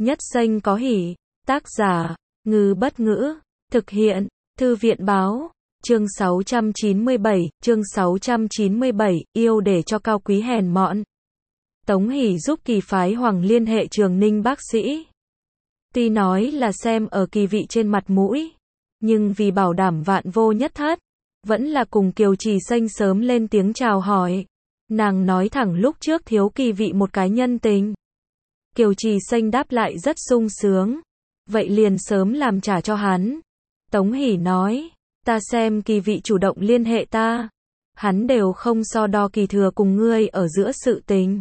Nhất Xanh có hỉ. Tác giả, Ngư Bất Ngữ. Thực hiện, Thư viện Báo. Chương 697, yêu để cho cao quý hèn mọn. Tống Hỷ giúp Kỳ phái Hoàng liên hệ Trường Ninh bác sĩ. Tuy nói là xem ở Kỳ vị trên mặt mũi, nhưng vì bảo đảm vạn vô nhất thất, vẫn là cùng Kiều Trì Xanh sớm lên tiếng chào hỏi. Nàng nói thẳng lúc trước thiếu Kỳ vị một cái nhân tình. Kiều Trì Xanh đáp lại rất sung sướng. Vậy liền sớm làm trả cho hắn. Tống Hỷ nói, ta xem Kỳ vị chủ động liên hệ ta. Hắn đều không so đo Kỳ thừa cùng ngươi ở giữa sự tình.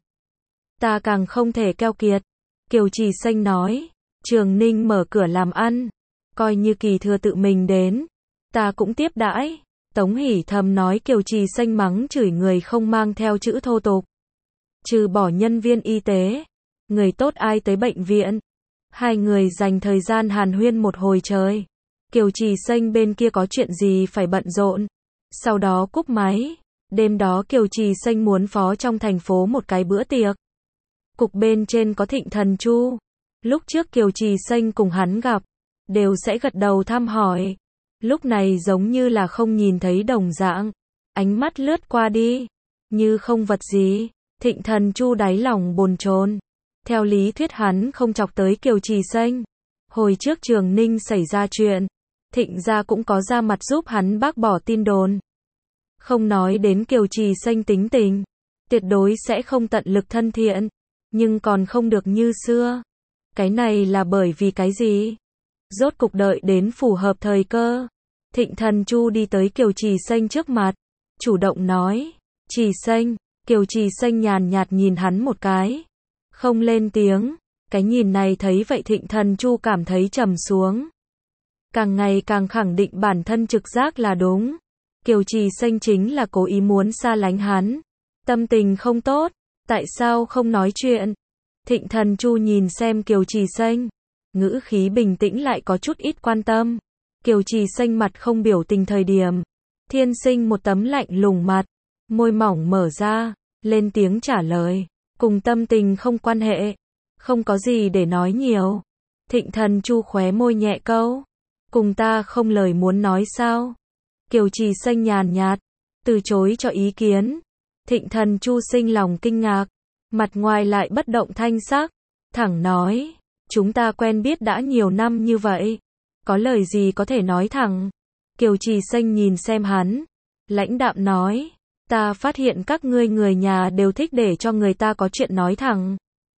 Ta càng không thể keo kiệt. Kiều Trì Xanh nói, Trường Ninh mở cửa làm ăn. Coi như Kỳ thừa tự mình đến, ta cũng tiếp đãi. Tống Hỷ thầm nói Kiều Trì Xanh mắng chửi người không mang theo chữ thô tục. Trừ bỏ nhân viên y tế, người tốt ai tới bệnh viện. Hai người dành thời gian hàn huyên một hồi trời. Kiều Trì Xanh bên kia có chuyện gì phải bận rộn. Sau đó cúp máy. Đêm đó Kiều Trì Xanh muốn phó trong thành phố một cái bữa tiệc. Cục bên trên có Thịnh Thần Chu. Lúc trước Kiều Trì Xanh cùng hắn gặp, đều sẽ gật đầu thăm hỏi. Lúc này giống như là không nhìn thấy đồng dạng. Ánh mắt lướt qua đi, như không vật gì. Thịnh Thần Chu đáy lòng bồn chồn. Theo lý thuyết hắn không chọc tới Kiều Trì Xanh. Hồi trước Trường Ninh xảy ra chuyện, Thịnh gia cũng có ra mặt giúp hắn bác bỏ tin đồn. Không nói đến Kiều Trì Xanh tính tình, tuyệt đối sẽ không tận lực thân thiện, nhưng còn không được như xưa. Cái này là bởi vì cái gì? Rốt cục đợi đến phù hợp thời cơ. Thịnh Thần Chu đi tới Kiều Trì Xanh trước mặt, chủ động nói, Trì Xanh. Kiều Trì Xanh nhàn nhạt nhìn hắn một cái, không lên tiếng. Cái nhìn này thấy vậy Thịnh Thần Chu cảm thấy trầm xuống. Càng ngày càng khẳng định bản thân trực giác là đúng. Kiều Trì Xanh chính là cố ý muốn xa lánh hắn. Tâm tình không tốt, tại sao không nói chuyện? Thịnh Thần Chu nhìn xem Kiều Trì Xanh, ngữ khí bình tĩnh lại có chút ít quan tâm. Kiều Trì Xanh mặt không biểu tình thời điểm, thiên sinh một tấm lạnh lùng mặt, môi mỏng mở ra, lên tiếng trả lời, cùng tâm tình không quan hệ, không có gì để nói nhiều. Thịnh Thần Chu khóe môi nhẹ câu, cùng ta không lời muốn nói sao? Kiều Trì Xanh nhàn nhạt, từ chối cho ý kiến. Thịnh Thần Chu sinh lòng kinh ngạc, mặt ngoài lại bất động thanh sắc, thẳng nói, chúng ta quen biết đã nhiều năm như vậy, có lời gì có thể nói thẳng. Kiều Trì Xanh nhìn xem hắn, lãnh đạm nói, ta phát hiện các ngươi người nhà đều thích để cho người ta có chuyện nói thẳng.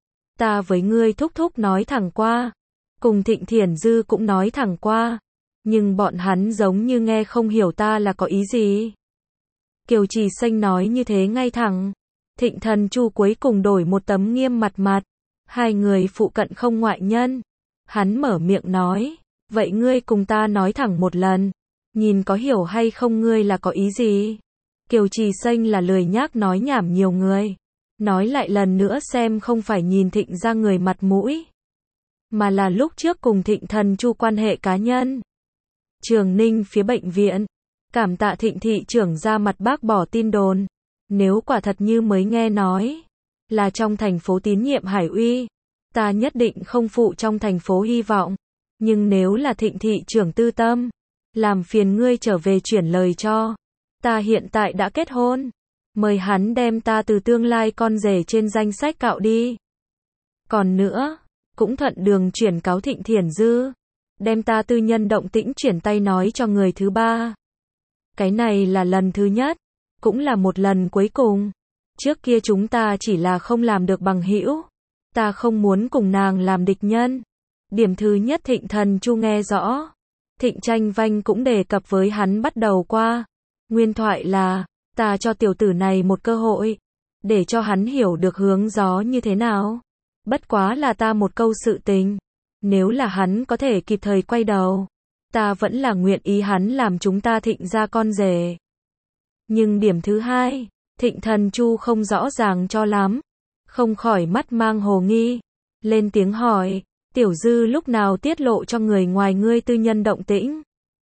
Ta với ngươi thúc thúc nói thẳng qua, cùng Thịnh Thiển Dư cũng nói thẳng qua, nhưng bọn hắn giống như nghe không hiểu ta là có ý gì. Kiều Trì Xanh nói như thế ngay thẳng. Thịnh Thần Chu cuối cùng đổi một tấm nghiêm mặt. Hai người phụ cận không ngoại nhân. Hắn mở miệng nói, vậy ngươi cùng ta nói thẳng một lần, nhìn có hiểu hay không ngươi là có ý gì. Kiều Trì Xanh là lười nhác nói nhảm nhiều người. Nói lại lần nữa xem không phải nhìn Thịnh ra người mặt mũi, mà là lúc trước cùng Thịnh Thần Chu quan hệ cá nhân. Trường Ninh phía bệnh viện, cảm tạ Thịnh thị trưởng ra mặt bác bỏ tin đồn. Nếu quả thật như mới nghe nói, là trong thành phố tín nhiệm Hải Uy, ta nhất định không phụ trong thành phố hy vọng. Nhưng nếu là Thịnh thị trưởng tư tâm, làm phiền ngươi trở về chuyển lời cho. Ta hiện tại đã kết hôn, mời hắn đem ta từ tương lai con rể trên danh sách cạo đi. Còn nữa, cũng thuận đường chuyển cáo Thịnh Thiển Dư, đem ta tư nhân động tĩnh chuyển tay nói cho người thứ ba. Cái này là lần thứ nhất, cũng là một lần cuối cùng. Trước kia chúng ta chỉ là không làm được bằng hữu, ta không muốn cùng nàng làm địch nhân. Điểm thứ nhất Thịnh Thần Chu nghe rõ. Thịnh Tranh Vanh cũng đề cập với hắn bắt đầu qua. Nguyên thoại là, ta cho tiểu tử này một cơ hội, để cho hắn hiểu được hướng gió như thế nào. Bất quá là ta một câu sự tình. Nếu là hắn có thể kịp thời quay đầu, ta vẫn là nguyện ý hắn làm chúng ta Thịnh ra con rể. Nhưng điểm thứ hai, Thịnh Thần Chu không rõ ràng cho lắm, không khỏi mắt mang hồ nghi, lên tiếng hỏi, Tiểu Dư lúc nào tiết lộ cho người ngoài ngươi tư nhân động tĩnh?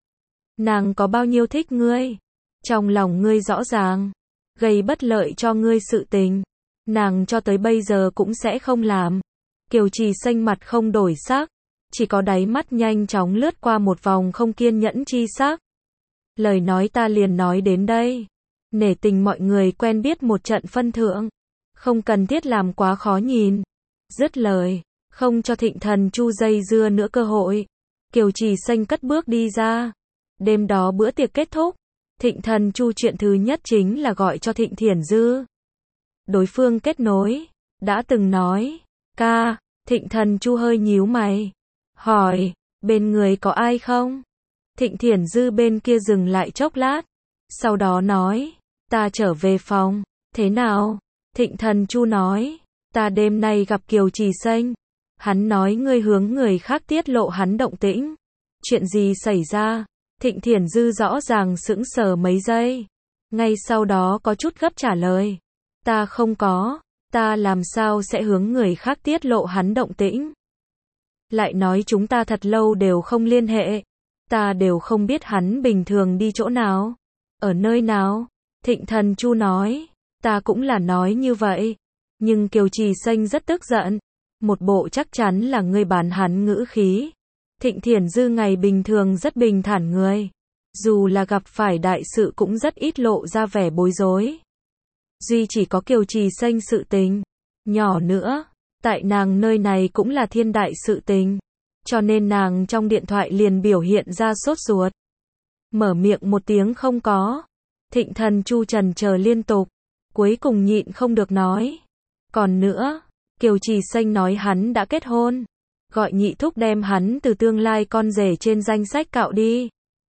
Nàng có bao nhiêu thích ngươi? Trong lòng ngươi rõ ràng, gây bất lợi cho ngươi sự tình, nàng cho tới bây giờ cũng sẽ không làm. Kiều Trì Xanh mặt không đổi sắc, chỉ có đáy mắt nhanh chóng lướt qua một vòng không kiên nhẫn chi sắc. Lời nói ta liền nói đến đây. Nể tình mọi người quen biết một trận phân thượng, không cần thiết làm quá khó nhìn. Dứt lời, không cho Thịnh Thần Chu dây dưa nữa cơ hội. Kiều Trì Xanh cất bước đi ra. Đêm đó bữa tiệc kết thúc, Thịnh Thần Chu chuyện thứ nhất chính là gọi cho Thịnh Thiển Dư. Đối phương kết nối, đã từng nói, ca, Thịnh Thần Chu hơi nhíu mày, hỏi, bên người có ai không? Thịnh Thiển Dư bên kia dừng lại chốc lát, sau đó nói, ta trở về phòng, thế nào? Thịnh Thần Chu nói, ta đêm nay gặp Kiều Trì Xanh, hắn nói ngươi hướng người khác tiết lộ hắn động tĩnh. Chuyện gì xảy ra? Thịnh Thiển Dư rõ ràng sững sờ mấy giây, ngay sau đó có chút gấp trả lời, ta không có, ta làm sao sẽ hướng người khác tiết lộ hắn động tĩnh? Lại nói chúng ta thật lâu đều không liên hệ, ta đều không biết hắn bình thường đi chỗ nào, ở nơi nào. Thịnh Thần Chu nói, ta cũng là nói như vậy, nhưng Kiều Trì Xanh rất tức giận, một bộ chắc chắn là ngươi bán hắn ngữ khí. Thịnh Thiển Dư ngày bình thường rất bình thản người, dù là gặp phải đại sự cũng rất ít lộ ra vẻ bối rối. Duy chỉ có Kiều Trì Xanh sự tình nhỏ nữa, tại nàng nơi này cũng là thiên đại sự tình, cho nên nàng trong điện thoại liền biểu hiện ra sốt ruột. Mở miệng một tiếng không có. Thịnh Thần Chu trần chờ liên tục, cuối cùng nhịn không được nói, còn nữa, Kiều Trì Xanh nói hắn đã kết hôn, gọi nhị thúc đem hắn từ tương lai con rể trên danh sách cạo đi.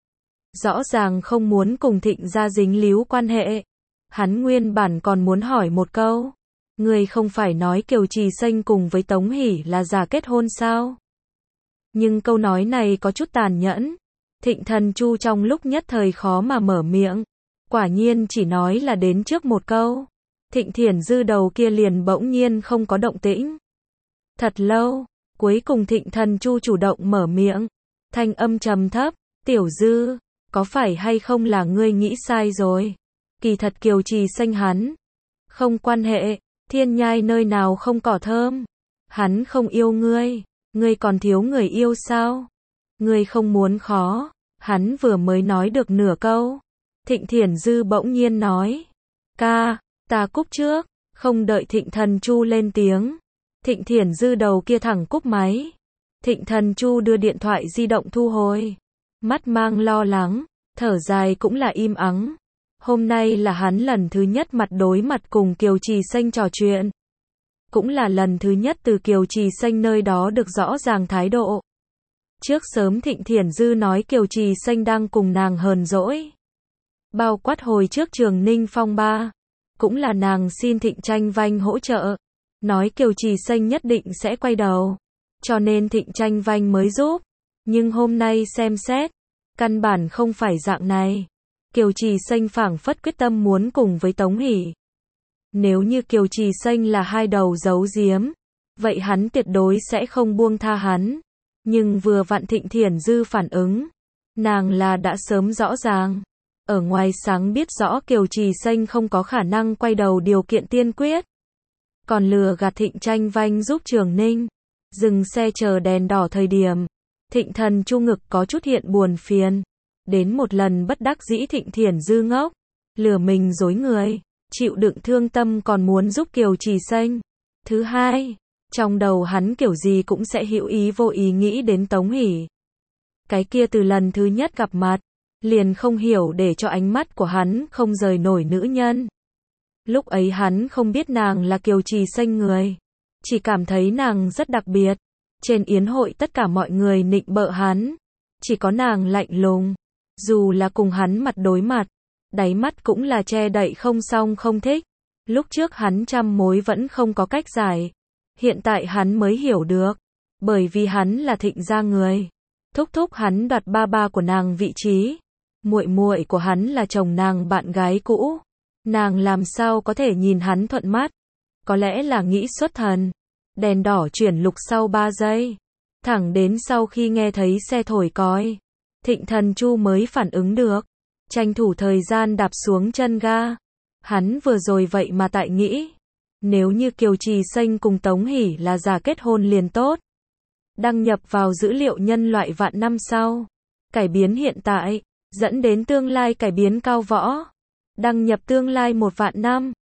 Rõ ràng không muốn cùng Thịnh gia dính líu quan hệ. Hắn nguyên bản còn muốn hỏi một câu, người không phải nói Kiều Trì Xanh cùng với Tống Hỷ là giả kết hôn sao? Nhưng câu nói này có chút tàn nhẫn. Thịnh Thần Chu trong lúc nhất thời khó mà mở miệng, quả nhiên chỉ nói là đến trước một câu. Thịnh Thiển Dư đầu kia liền bỗng nhiên không có động tĩnh. Thật lâu, cuối cùng Thịnh Thần Chu chủ động mở miệng, thanh âm trầm thấp, Tiểu Dư, có phải hay không là ngươi nghĩ sai rồi? Kỳ thật Kiều Trì Xanh hắn không quan hệ, thiên nhai nơi nào không cỏ thơm. Hắn không yêu ngươi, ngươi còn thiếu người yêu sao? Ngươi không muốn khó. Hắn vừa mới nói được nửa câu, Thịnh Thiển Dư bỗng nhiên nói, ca, ta cúp trước. Không đợi Thịnh Thần Chu lên tiếng, Thịnh Thiển Dư đầu kia thẳng cúp máy. Thịnh Thần Chu đưa điện thoại di động thu hồi, mắt mang lo lắng, thở dài cũng là im ắng. Hôm nay là hắn lần thứ nhất mặt đối mặt cùng Kiều Trì Xanh trò chuyện, cũng là lần thứ nhất từ Kiều Trì Xanh nơi đó được rõ ràng thái độ. Trước sớm Thịnh Thiển Dư nói Kiều Trì Xanh đang cùng nàng hờn dỗi, bao quát hồi trước Trường Ninh phong ba, cũng là nàng xin Thịnh Tranh Vanh hỗ trợ, nói Kiều Trì Xanh nhất định sẽ quay đầu, cho nên Thịnh Tranh Vanh mới giúp. Nhưng hôm nay xem xét, căn bản không phải dạng này. Kiều Trì Xanh phảng phất quyết tâm muốn cùng với Tống Hỷ. Nếu như Kiều Trì Xanh là hai đầu giấu giếm, vậy hắn tuyệt đối sẽ không buông tha hắn. Nhưng vừa vặn Thịnh Thiển Dư phản ứng, nàng là đã sớm rõ ràng. Ở ngoài sáng biết rõ Kiều Trì Xanh không có khả năng quay đầu điều kiện tiên quyết. Còn lừa gạt Thịnh Tranh Vanh giúp Trường Ninh. Dừng xe chờ đèn đỏ thời điểm, Thịnh Thần Chu ngực có chút hiện buồn phiền. Đến một lần bất đắc dĩ Thịnh Thiển Dư ngốc, lừa mình dối người, chịu đựng thương tâm còn muốn giúp Kiều Trì Xanh. Thứ hai, trong đầu hắn kiểu gì cũng sẽ hữu ý vô ý nghĩ đến Tống Hỷ. Cái kia từ lần thứ nhất gặp mặt, liền không hiểu để cho ánh mắt của hắn không rời nổi nữ nhân. Lúc ấy hắn không biết nàng là Kiều Trì Xanh người, chỉ cảm thấy nàng rất đặc biệt. Trên yến hội tất cả mọi người nịnh bợ hắn, chỉ có nàng lạnh lùng. Dù là cùng hắn mặt đối mặt, đáy mắt cũng là che đậy không xong không thích. Lúc trước hắn trăm mối vẫn không có cách giải, hiện tại hắn mới hiểu được, bởi vì hắn là Thịnh gia người. Thúc thúc hắn đoạt ba ba của nàng vị trí, muội muội của hắn là chồng nàng bạn gái cũ. Nàng làm sao có thể nhìn hắn thuận mắt? Có lẽ là nghĩ xuất thần. Đèn đỏ chuyển lục sau 3 giây, thẳng đến sau khi nghe thấy xe thổi còi, Thịnh Thần Chu mới phản ứng được, tranh thủ thời gian đạp xuống chân ga. Hắn vừa rồi vậy mà tại nghĩ, Nếu như Kiều Trì Xanh cùng Tống Hỷ là giả kết hôn liền tốt. Đăng nhập vào dữ liệu nhân loại vạn năm sau. Cải biến hiện tại, dẫn đến tương lai cải biến cao võ. Đăng nhập tương lai 1 vạn năm.